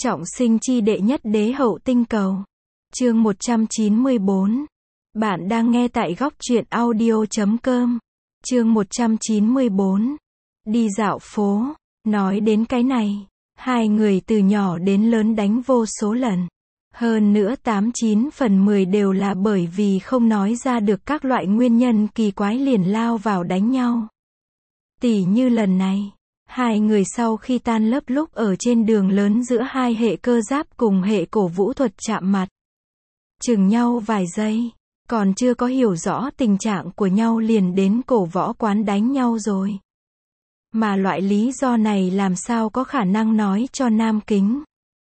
Trọng sinh chi đệ nhất đế hậu tinh cầu. Chương 194. Bạn đang nghe tại góc truyện audio.com. Chương 194. Đi dạo phố. Nói đến cái này, hai người từ nhỏ đến lớn đánh vô số lần. Hơn nữa 89/10 đều là bởi vì không nói ra được các loại nguyên nhân kỳ quái liền lao vào đánh nhau. Tỉ như lần này, hai người sau khi tan lớp lúc ở trên đường lớn giữa hai hệ cơ giáp cùng hệ cổ vũ thuật chạm mặt. Chừng nhau vài giây, còn chưa có hiểu rõ tình trạng của nhau liền đến cổ võ quán đánh nhau rồi. Mà loại lý do này làm sao có khả năng nói cho Nam Kính.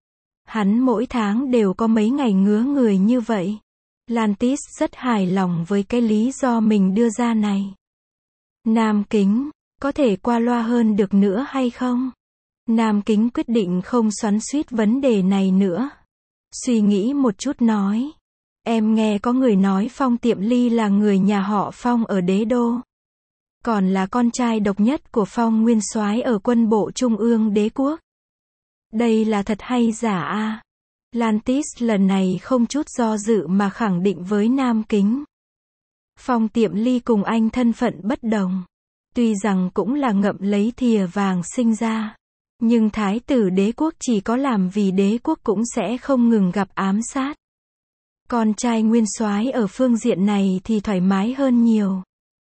Hắn mỗi tháng đều có mấy ngày ngứa người như vậy. Lantis rất hài lòng với cái lý do mình đưa ra này. Nam Kính, có thể qua loa hơn được nữa hay không? Nam Kính quyết định không xoắn xuýt vấn đề này nữa. Suy nghĩ một chút nói. Em nghe có người nói Phong Tiệm Ly là người nhà họ Phong ở Đế Đô. Còn là con trai độc nhất của Phong Nguyên Soái ở quân bộ Trung ương Đế quốc. Đây là thật hay giả a? Lantis lần này không chút do dự mà khẳng định với Nam Kính. Phong Tiệm Ly cùng anh thân phận bất đồng. Tuy rằng cũng là ngậm lấy thìa vàng sinh ra. Nhưng thái tử đế quốc chỉ có làm vì đế quốc cũng sẽ không ngừng gặp ám sát. Con trai nguyên soái ở phương diện này thì thoải mái hơn nhiều.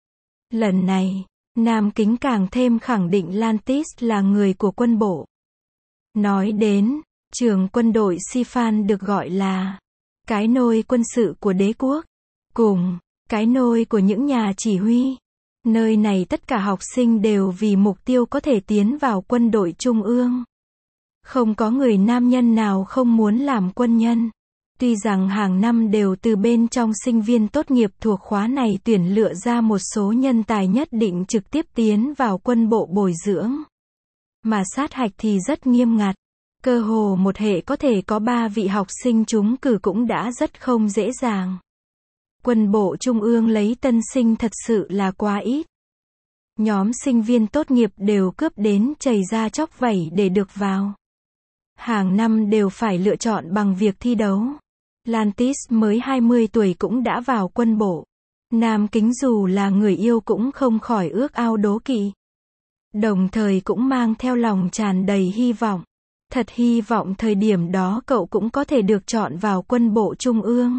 Lần này, Nam Kính càng thêm khẳng định Lantis là người của quân bộ. Nói đến, trường quân đội Sifan được gọi là cái nôi quân sự của đế quốc, cùng cái nôi của những nhà chỉ huy. Nơi này tất cả học sinh đều vì mục tiêu có thể tiến vào quân đội trung ương. Không có người nam nhân nào không muốn làm quân nhân. Tuy rằng hàng năm đều từ bên trong sinh viên tốt nghiệp thuộc khóa này tuyển lựa ra một số nhân tài nhất định trực tiếp tiến vào quân bộ bồi dưỡng. Mà sát hạch thì rất nghiêm ngặt. Cơ hồ một hệ có thể có 3 vị học sinh trúng cử cũng đã rất không dễ dàng. Quân bộ trung ương lấy tân sinh thật sự là quá ít. Nhóm sinh viên tốt nghiệp đều cướp đến chảy ra chóc vẩy để được vào. Hàng năm đều phải lựa chọn bằng việc thi đấu. Lantis mới 20 tuổi cũng đã vào quân bộ. Nam Kính dù là người yêu cũng không khỏi ước ao đố kỵ. Đồng thời cũng mang theo lòng tràn đầy hy vọng. Thật hy vọng thời điểm đó cậu cũng có thể được chọn vào quân bộ trung ương.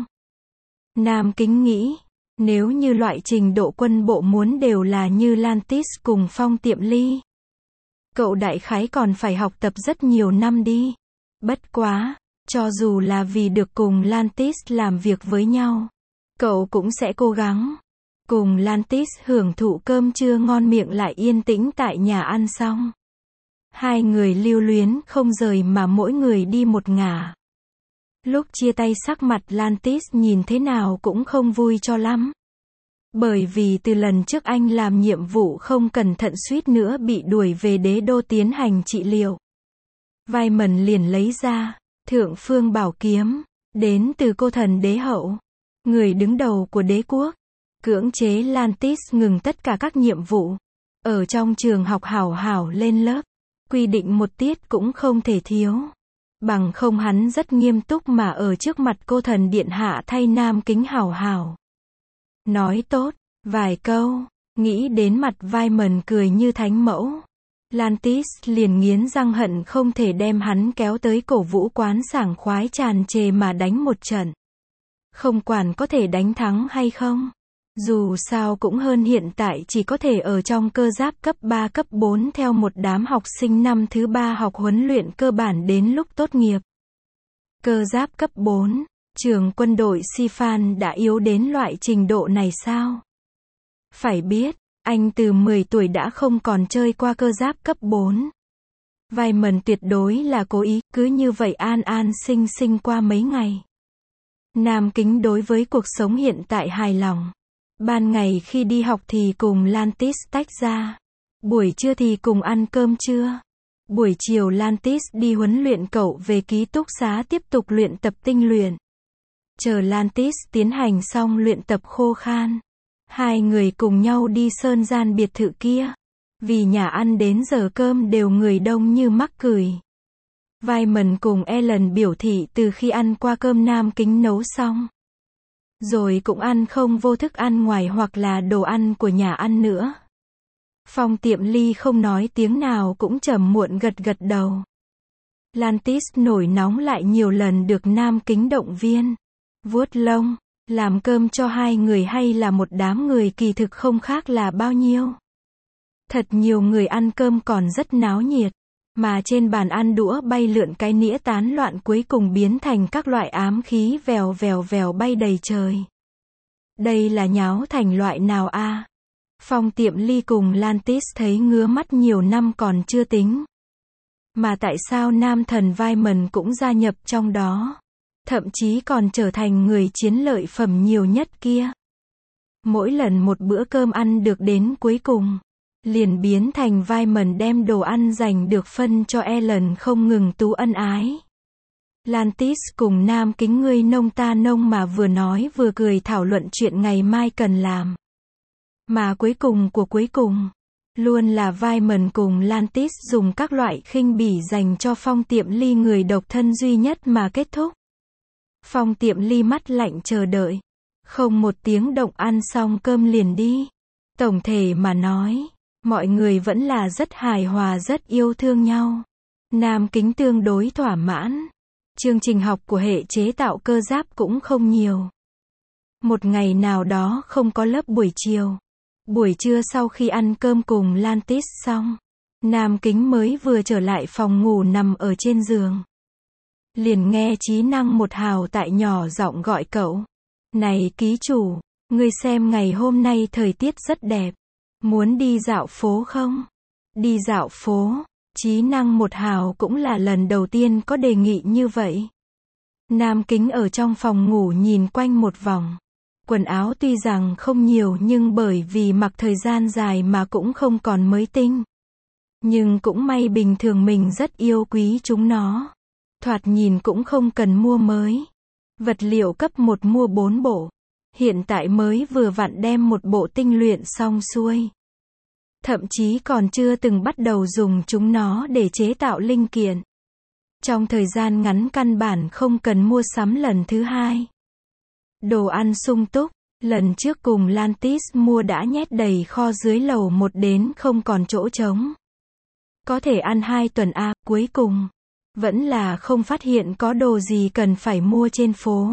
Nam Kính nghĩ, nếu như loại trình độ quân bộ muốn đều là như Lantis cùng Phong Tiệm Ly, cậu đại khái còn phải học tập rất nhiều năm đi. Bất quá, cho dù là vì được cùng Lantis làm việc với nhau, cậu cũng sẽ cố gắng. Cùng Lantis hưởng thụ cơm trưa ngon miệng lại yên tĩnh tại nhà ăn xong. Hai người lưu luyến không rời mà mỗi người đi một ngả. Lúc chia tay sắc mặt Lantis nhìn thế nào cũng không vui cho lắm. Bởi vì từ lần trước anh làm nhiệm vụ không cẩn thận suýt nữa bị đuổi về Đế Đô tiến hành trị liệu. Vaiman liền lấy ra Thượng Phương Bảo Kiếm, đến từ cô thần đế hậu, người đứng đầu của đế quốc, cưỡng chế Lantis ngừng tất cả các nhiệm vụ. Ở trong trường học hảo hảo lên lớp, quy định một tiết cũng không thể thiếu. Bằng không hắn rất nghiêm túc mà ở trước mặt cô thần điện hạ thay Nam Kính hảo hảo nói tốt vài câu, nghĩ đến mặt Vaiman cười như thánh mẫu. Lantis liền nghiến răng hận không thể đem hắn kéo tới cổ vũ quán sảng khoái tràn trề mà đánh một trận. Không quản có thể đánh thắng hay không. Dù sao cũng hơn hiện tại chỉ có thể ở trong cơ giáp cấp 3 cấp 4 theo một đám học sinh năm thứ 3 học huấn luyện cơ bản đến lúc tốt nghiệp. Cơ giáp cấp 4, trường quân đội Sifan đã yếu đến loại trình độ này sao? Phải biết, anh từ 10 tuổi đã không còn chơi qua cơ giáp cấp 4. Vaiman tuyệt đối là cố ý, cứ như vậy an an sinh sinh qua mấy ngày. Nam Kính đối với cuộc sống hiện tại hài lòng. Ban ngày khi đi học thì cùng Lantis tách ra. Buổi trưa thì cùng ăn cơm trưa. Buổi chiều Lantis đi huấn luyện cậu về ký túc xá tiếp tục luyện tập tinh luyện. Chờ Lantis tiến hành xong luyện tập khô khan. Hai người cùng nhau đi sơn gian biệt thự kia. Vì nhà ăn đến giờ cơm đều người đông như mắc cười. Wyman cùng Ellen biểu thị từ khi ăn qua cơm Nam Kính nấu xong, rồi cũng ăn không vô thức ăn ngoài hoặc là đồ ăn của nhà ăn nữa. Phong Tiệm Ly không nói tiếng nào cũng trầm muộn gật gật đầu. Lantis nổi nóng lại nhiều lần được Nam Kính động viên. Vuốt lông, làm cơm cho hai người hay là một đám người kỳ thực không khác là bao nhiêu. Thật nhiều người ăn cơm còn rất náo nhiệt, mà trên bàn ăn đũa bay lượn, cái nĩa tán loạn, cuối cùng biến thành các loại ám khí vèo vèo vèo bay đầy trời. Đây là nháo thành loại nào a? Phong Tiệm Ly cùng Lantis thấy ngứa mắt nhiều năm còn chưa tính. Mà tại sao nam thần Wyman cũng gia nhập trong đó? Thậm chí còn trở thành người chiến lợi phẩm nhiều nhất kia. Mỗi lần một bữa cơm ăn được đến cuối cùng, liền biến thành Wyman đem đồ ăn dành được phân cho Ellen không ngừng tú ân ái. Lantis cùng Nam Kính ngươi nông ta nông mà vừa nói vừa cười thảo luận chuyện ngày mai cần làm. Mà cuối cùng của cuối cùng, luôn là Wyman cùng Lantis dùng các loại khinh bỉ dành cho Phong Tiệm Ly, người độc thân duy nhất mà kết thúc. Phong Tiệm Ly mắt lạnh chờ đợi, không một tiếng động, ăn xong cơm liền đi. Tổng thể mà nói, mọi người vẫn là rất hài hòa, rất yêu thương nhau. Nam Kính tương đối thỏa mãn. Chương trình học của hệ chế tạo cơ giáp cũng không nhiều. Một ngày nào đó không có lớp buổi chiều. Buổi trưa sau khi ăn cơm cùng Lantis xong, Nam Kính mới vừa trở lại phòng ngủ nằm ở trên giường. Liền nghe Trí Năng một Hào tại nhỏ giọng gọi cậu. Này ký chủ, ngươi xem ngày hôm nay thời tiết rất đẹp. Muốn đi dạo phố không? Đi dạo phố, Trí Năng một Hào cũng là lần đầu tiên có đề nghị như vậy. Nam Kính ở trong phòng ngủ nhìn quanh một vòng. Quần áo tuy rằng không nhiều nhưng bởi vì mặc thời gian dài mà cũng không còn mới tinh. Nhưng cũng may bình thường mình rất yêu quý chúng nó. Thoạt nhìn cũng không cần mua mới. Vật liệu cấp 1 mua 4 bộ. Hiện tại mới vừa vặn đem một bộ tinh luyện xong xuôi. Thậm chí còn chưa từng bắt đầu dùng chúng nó để chế tạo linh kiện. Trong thời gian ngắn căn bản không cần mua sắm lần thứ hai. Đồ ăn sung túc, lần trước cùng Lantis mua đã nhét đầy kho dưới lầu 1 đến không còn chỗ trống. Có thể ăn 2 tuần a, cuối cùng vẫn là không phát hiện có đồ gì cần phải mua trên phố.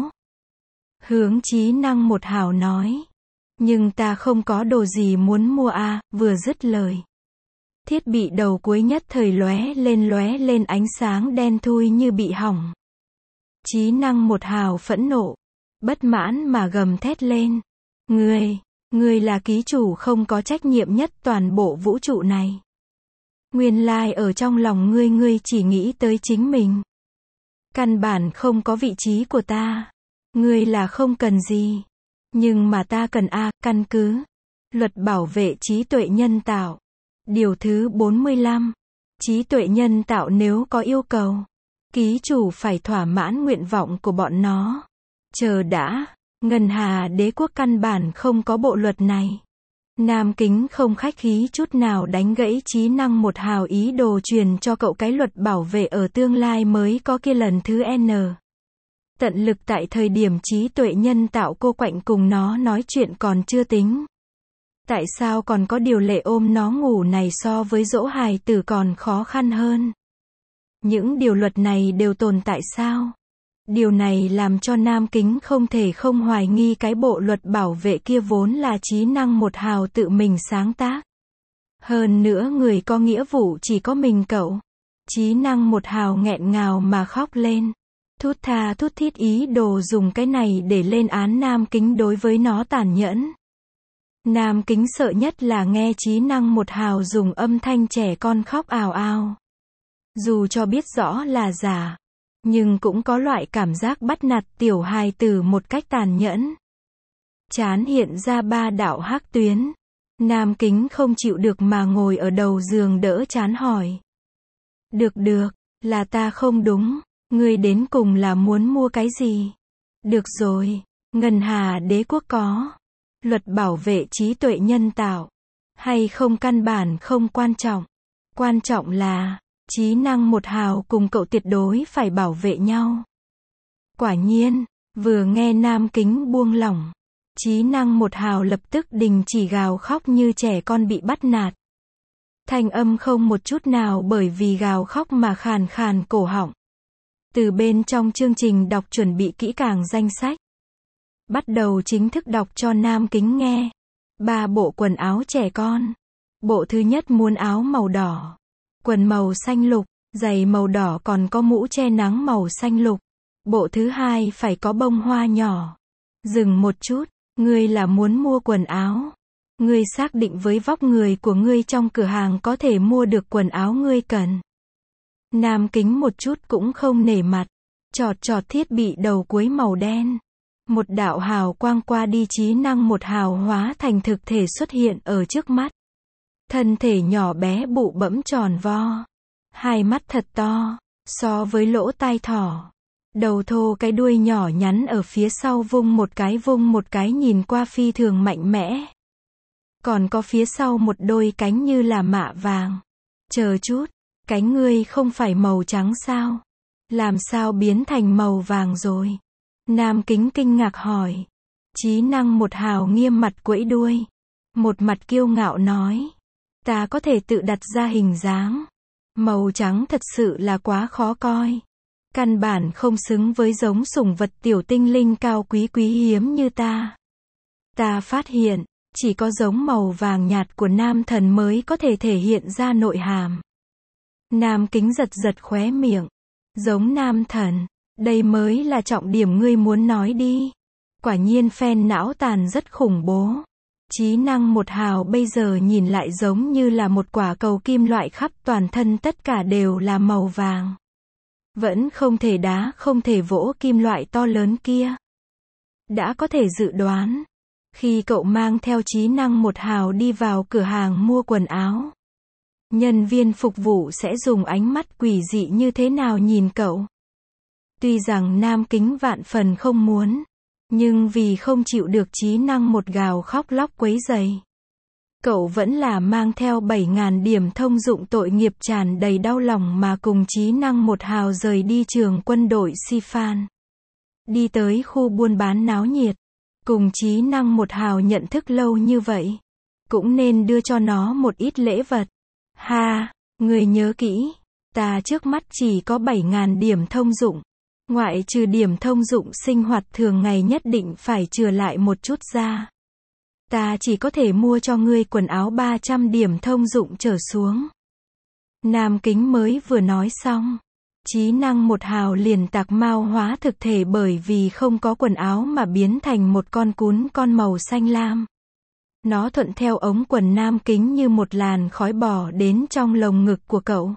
Hướng Trí Năng một Hào nói. Nhưng ta không có đồ gì muốn mua a, vừa dứt lời. Thiết bị đầu cuối nhất thời lóe lên ánh sáng đen thui như bị hỏng. Trí Năng một Hào phẫn nộ, bất mãn mà gầm thét lên. Ngươi là ký chủ không có trách nhiệm nhất toàn bộ vũ trụ này. Nguyên lai ở trong lòng ngươi chỉ nghĩ tới chính mình. Căn bản không có vị trí của ta. Ngươi là không cần gì. Nhưng mà ta cần a, căn cứ Luật Bảo vệ trí tuệ nhân tạo. Điều thứ 45. Trí tuệ nhân tạo nếu có yêu cầu, ký chủ phải thỏa mãn nguyện vọng của bọn nó. Chờ đã, Ngân Hà Đế quốc căn bản không có bộ luật này. Nam Kính không khách khí chút nào đánh gãy Trí Năng một Hào ý đồ truyền cho cậu cái luật bảo vệ ở tương lai mới có kia lần thứ N. Tận lực tại thời điểm trí tuệ nhân tạo cô quạnh cùng nó nói chuyện còn chưa tính. Tại sao còn có điều lệ ôm nó ngủ này so với dỗ hài tử còn khó khăn hơn? Những điều luật này đều tồn tại sao? Điều này làm cho Nam Kính không thể không hoài nghi cái bộ luật bảo vệ kia vốn là Trí Năng một Hào tự mình sáng tác. Hơn nữa người có nghĩa vụ chỉ có mình cậu. Trí Năng một Hào nghẹn ngào mà khóc lên. Thút tha thút thít ý đồ dùng cái này để lên án Nam Kính đối với nó tàn nhẫn. Nam Kính sợ nhất là nghe Trí Năng một Hào dùng âm thanh trẻ con khóc ào ào. Dù cho biết rõ là giả, nhưng cũng có loại cảm giác bắt nạt tiểu hài tử một cách tàn nhẫn. Trán hiện ra 3 đạo hắc tuyến. Nam Kính không chịu được mà ngồi ở đầu giường đỡ trán hỏi. Được, là ta không đúng. Ngươi đến cùng là muốn mua cái gì? Được rồi, Ngân Hà Đế quốc có luật bảo vệ trí tuệ nhân tạo hay không căn bản không quan trọng. Quan trọng là Chí Năng một hào cùng cậu tuyệt đối phải bảo vệ nhau. Quả nhiên, vừa nghe Nam Kính buông lỏng, Chí Năng một hào lập tức đình chỉ gào khóc như trẻ con bị bắt nạt. Thanh âm không một chút nào bởi vì gào khóc mà khàn khàn cổ họng. Từ bên trong chương trình đọc chuẩn bị kỹ càng danh sách. Bắt đầu chính thức đọc cho Nam Kính nghe. 3 bộ quần áo trẻ con. Bộ thứ nhất muốn áo màu đỏ, quần màu xanh lục, giày màu đỏ còn có mũ che nắng màu xanh lục. Bộ thứ hai phải có bông hoa nhỏ. Dừng một chút, ngươi là muốn mua quần áo. Ngươi xác định với vóc người của ngươi trong cửa hàng có thể mua được quần áo ngươi cần. Nam Kính một chút cũng không nể mặt. Chọt chọt thiết bị đầu cuối màu đen. Một đạo hào quang qua đi, Chí Năng một hào hóa thành thực thể xuất hiện ở trước mắt. Thân thể nhỏ bé bụ bẫm tròn vo. Hai mắt thật to, so với lỗ tai thỏ. Đầu thô, cái đuôi nhỏ nhắn ở phía sau vung một cái nhìn qua phi thường mạnh mẽ. Còn có phía sau một đôi cánh như là mạ vàng. Chờ chút, cánh ngươi không phải màu trắng sao? Làm sao biến thành màu vàng rồi? Nam Kính kinh ngạc hỏi. Chí Năng một hào nghiêm mặt quẫy đuôi. Một mặt kiêu ngạo nói. Ta có thể tự đặt ra hình dáng. Màu trắng thật sự là quá khó coi. Căn bản không xứng với giống sủng vật tiểu tinh linh cao quý quý hiếm như ta. Ta phát hiện, chỉ có giống màu vàng nhạt của nam thần mới có thể thể hiện ra nội hàm. Nam Kính giật giật khóe miệng. Giống nam thần, đây mới là trọng điểm ngươi muốn nói đi. Quả nhiên phen não tàn rất khủng bố. Chí Năng một hào bây giờ nhìn lại giống như là một quả cầu kim loại khắp toàn thân tất cả đều là màu vàng. Vẫn không thể đá, không thể vỗ kim loại to lớn kia. Đã có thể dự đoán. Khi cậu mang theo Chí Năng một hào đi vào cửa hàng mua quần áo, nhân viên phục vụ sẽ dùng ánh mắt quỷ dị như thế nào nhìn cậu. Tuy rằng Nam Kính vạn phần không muốn, nhưng vì không chịu được Chí Năng một gào khóc lóc quấy rầy, cậu vẫn là mang theo 7.000 điểm thông dụng tội nghiệp tràn đầy đau lòng mà cùng Chí Năng một hào rời đi trường quân đội Sifan. Đi tới khu buôn bán náo nhiệt, cùng Chí Năng một hào nhận thức lâu như vậy, cũng nên đưa cho nó một ít lễ vật. Ha, người nhớ kỹ, ta trước mắt chỉ có 7.000 điểm thông dụng. Ngoại trừ điểm thông dụng sinh hoạt thường ngày nhất định phải trừ lại một chút ra. Ta chỉ có thể mua cho ngươi quần áo 300 điểm thông dụng trở xuống. Nam Kính mới vừa nói xong, Chí Năng một hào liền tạc mao hóa thực thể bởi vì không có quần áo mà biến thành một con cún con màu xanh lam. Nó thuận theo ống quần Nam Kính như một làn khói bò đến trong lồng ngực của cậu.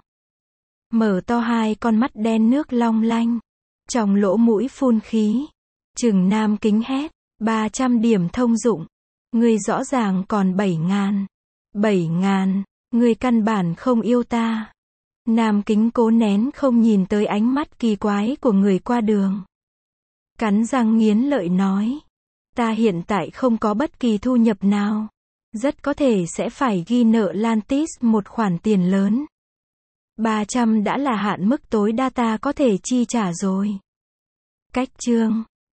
Mở to hai con mắt đen nước long lanh. Trong lỗ mũi phun khí. Chừng Nam Kính hét. 300 điểm thông dụng. Ngươi rõ ràng còn 7.000. 7.000. Ngươi căn bản không yêu ta. Nam Kính cố nén không nhìn tới ánh mắt kỳ quái của người qua đường. Cắn răng nghiến lợi nói. Ta hiện tại không có bất kỳ thu nhập nào. Rất có thể sẽ phải ghi nợ Lantis một khoản tiền lớn. 300 đã là hạn mức tối đa ta có thể chi trả rồi. Cách chương